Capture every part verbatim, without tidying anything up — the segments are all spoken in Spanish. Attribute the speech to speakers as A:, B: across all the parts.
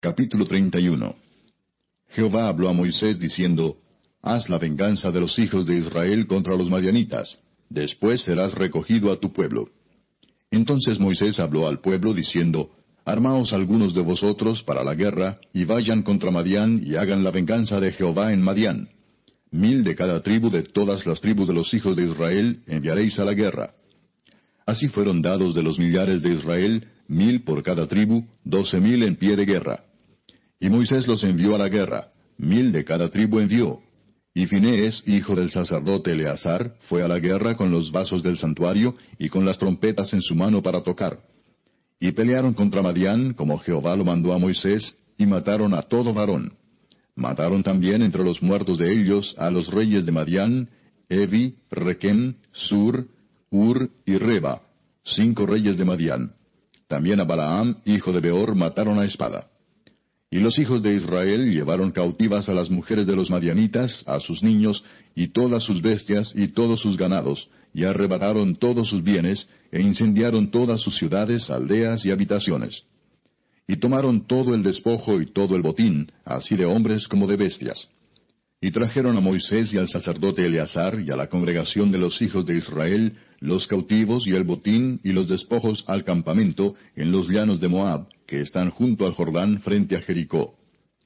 A: Capítulo treinta y uno. Jehová habló a Moisés diciendo, Haz la venganza de los hijos de Israel contra los madianitas, después serás recogido a tu pueblo. Entonces Moisés habló al pueblo diciendo, Armaos algunos de vosotros para la guerra, y vayan contra Madián, y hagan la venganza de Jehová en Madián. Mil de cada tribu de todas las tribus de los hijos de Israel enviaréis a la guerra. Así fueron dados de los millares de Israel, mil por cada tribu, doce mil en pie de guerra. Y Moisés los envió a la guerra, mil de cada tribu envió. Y Finehés, hijo del sacerdote Eleazar, fue a la guerra con los vasos del santuario y con las trompetas en su mano para tocar. Y pelearon contra Madián, como Jehová lo mandó a Moisés, y mataron a todo varón. Mataron también entre los muertos de ellos a los reyes de Madián, Evi, Requem, Sur, Ur y Reba, cinco reyes de Madián. También a Balaam, hijo de Beor, mataron a espada. Y los hijos de Israel llevaron cautivas a las mujeres de los madianitas, a sus niños, y todas sus bestias, y todos sus ganados, y arrebataron todos sus bienes, e incendiaron todas sus ciudades, aldeas y habitaciones. Y tomaron todo el despojo y todo el botín, así de hombres como de bestias. Y trajeron a Moisés y al sacerdote Eleazar, y a la congregación de los hijos de Israel, los cautivos y el botín y los despojos al campamento, en los llanos de Moab, que están junto al Jordán frente a Jericó.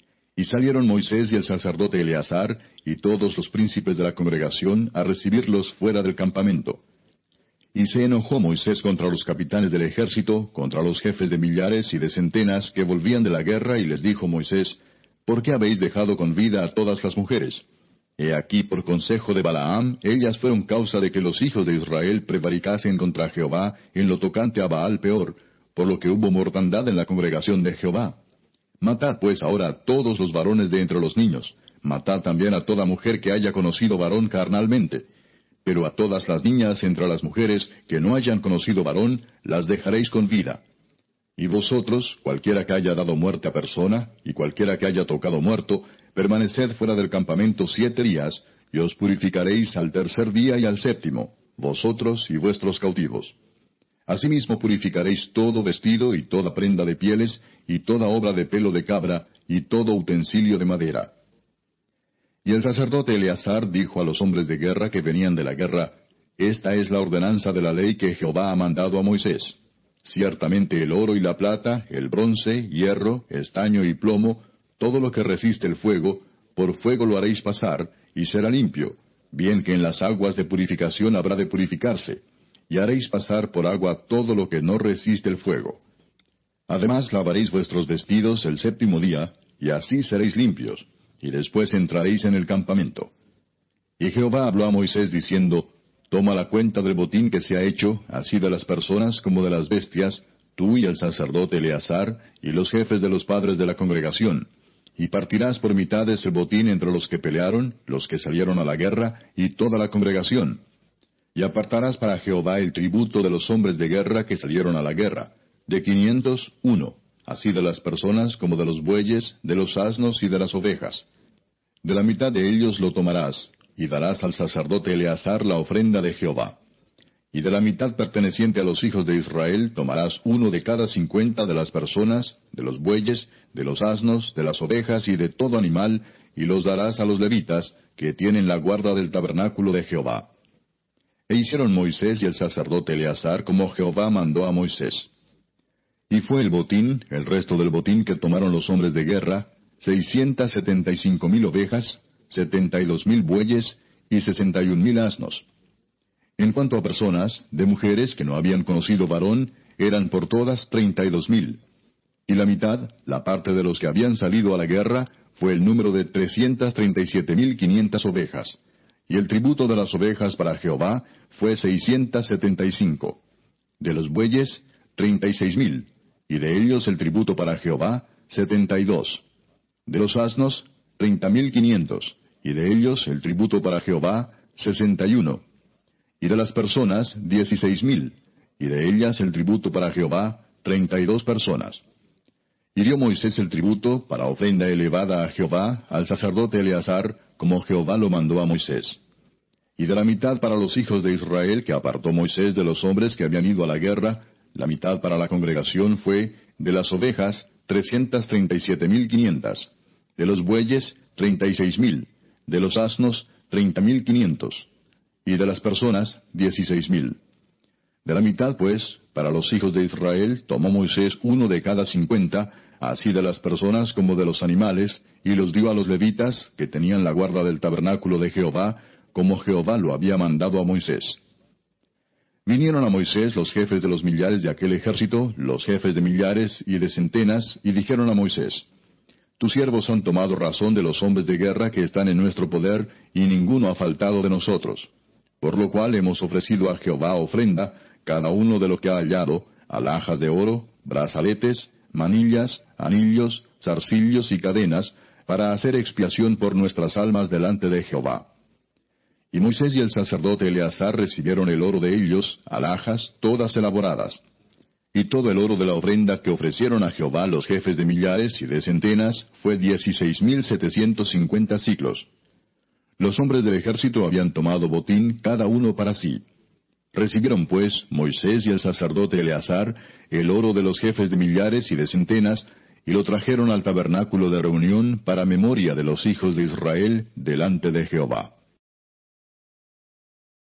A: Y salieron Moisés y el sacerdote Eleazar, y todos los príncipes de la congregación, a recibirlos fuera del campamento. Y se enojó Moisés contra los capitanes del ejército, contra los jefes de millares y de centenas que volvían de la guerra, y les dijo Moisés, ¿Por qué habéis dejado con vida a todas las mujeres? He aquí, por consejo de Balaam, ellas fueron causa de que los hijos de Israel prevaricasen contra Jehová en lo tocante a Baal peor, por lo que hubo mortandad en la congregación de Jehová. Matad pues ahora a todos los varones de entre los niños, matad también a toda mujer que haya conocido varón carnalmente. Pero a todas las niñas entre las mujeres que no hayan conocido varón, las dejaréis con vida. Y vosotros, cualquiera que haya dado muerte a persona, y cualquiera que haya tocado muerto, permaneced fuera del campamento siete días, y os purificaréis al tercer día y al séptimo, vosotros y vuestros cautivos. Asimismo purificaréis todo vestido y toda prenda de pieles, y toda obra de pelo de cabra, y todo utensilio de madera. Y el sacerdote Eleazar dijo a los hombres de guerra que venían de la guerra, Esta es la ordenanza de la ley que Jehová ha mandado a Moisés. Ciertamente el oro y la plata, el bronce, hierro, estaño y plomo, todo lo que resiste el fuego, por fuego lo haréis pasar, y será limpio, bien que en las aguas de purificación habrá de purificarse, y haréis pasar por agua todo lo que no resiste el fuego. Además lavaréis vuestros vestidos el séptimo día, y así seréis limpios, y después entraréis en el campamento. Y Jehová habló a Moisés diciendo, Toma la cuenta del botín que se ha hecho, así de las personas como de las bestias, tú y el sacerdote Eleazar, y los jefes de los padres de la congregación, y partirás por mitades el botín entre los que pelearon, los que salieron a la guerra, y toda la congregación. Y apartarás para Jehová el tributo de los hombres de guerra que salieron a la guerra, de quinientos, uno, así de las personas como de los bueyes, de los asnos y de las ovejas. De la mitad de ellos lo tomarás, y darás al sacerdote Eleazar la ofrenda de Jehová. Y de la mitad perteneciente a los hijos de Israel tomarás uno de cada cincuenta de las personas, de los bueyes, de los asnos, de las ovejas y de todo animal, y los darás a los levitas, que tienen la guarda del tabernáculo de Jehová. E hicieron Moisés y el sacerdote Eleazar como Jehová mandó a Moisés. Y fue el botín, el resto del botín que tomaron los hombres de guerra, seiscientas setenta y cinco mil ovejas, setenta y dos mil bueyes y sesenta y un mil asnos. En cuanto a personas, de mujeres que no habían conocido varón, eran por todas treinta y dos mil. Y la mitad, la parte de los que habían salido a la guerra, fue el número de trescientas treinta y siete mil quinientas ovejas. Y el tributo de las ovejas para Jehová fue seiscientas setenta y cinco. De los bueyes, treinta y seis mil. Y de ellos el tributo para Jehová, setenta y dos. De los asnos, treinta mil quinientos, y de ellos el tributo para Jehová, sesenta y uno. Y de las personas, dieciséis mil, y de ellas el tributo para Jehová, treinta y dos personas. Y dio Moisés el tributo para ofrenda elevada a Jehová al sacerdote Eleazar, como Jehová lo mandó a Moisés. Y de la mitad para los hijos de Israel que apartó Moisés de los hombres que habían ido a la guerra, la mitad para la congregación fue, de las ovejas, trescientas treinta y siete mil quinientas. De los bueyes, treinta y seis mil. De los asnos, treinta mil quinientos. Y de las personas, dieciséis mil. De la mitad, pues, para los hijos de Israel, tomó Moisés uno de cada cincuenta, así de las personas como de los animales, y los dio a los levitas, que tenían la guarda del tabernáculo de Jehová, como Jehová lo había mandado a Moisés. Vinieron a Moisés los jefes de los millares de aquel ejército, los jefes de millares y de centenas, y dijeron a Moisés: Tus siervos han tomado razón de los hombres de guerra que están en nuestro poder, y ninguno ha faltado de nosotros. Por lo cual hemos ofrecido a Jehová ofrenda, cada uno de lo que ha hallado, alhajas de oro, brazaletes, manillas, anillos, zarcillos y cadenas, para hacer expiación por nuestras almas delante de Jehová. Y Moisés y el sacerdote Eleazar recibieron el oro de ellos, alhajas, todas elaboradas. Y todo el oro de la ofrenda que ofrecieron a Jehová los jefes de millares y de centenas fue dieciséis mil setecientos cincuenta siclos. Los hombres del ejército habían tomado botín cada uno para sí. Recibieron pues Moisés y el sacerdote Eleazar el oro de los jefes de millares y de centenas, y lo trajeron al tabernáculo de reunión para memoria de los hijos de Israel delante de Jehová.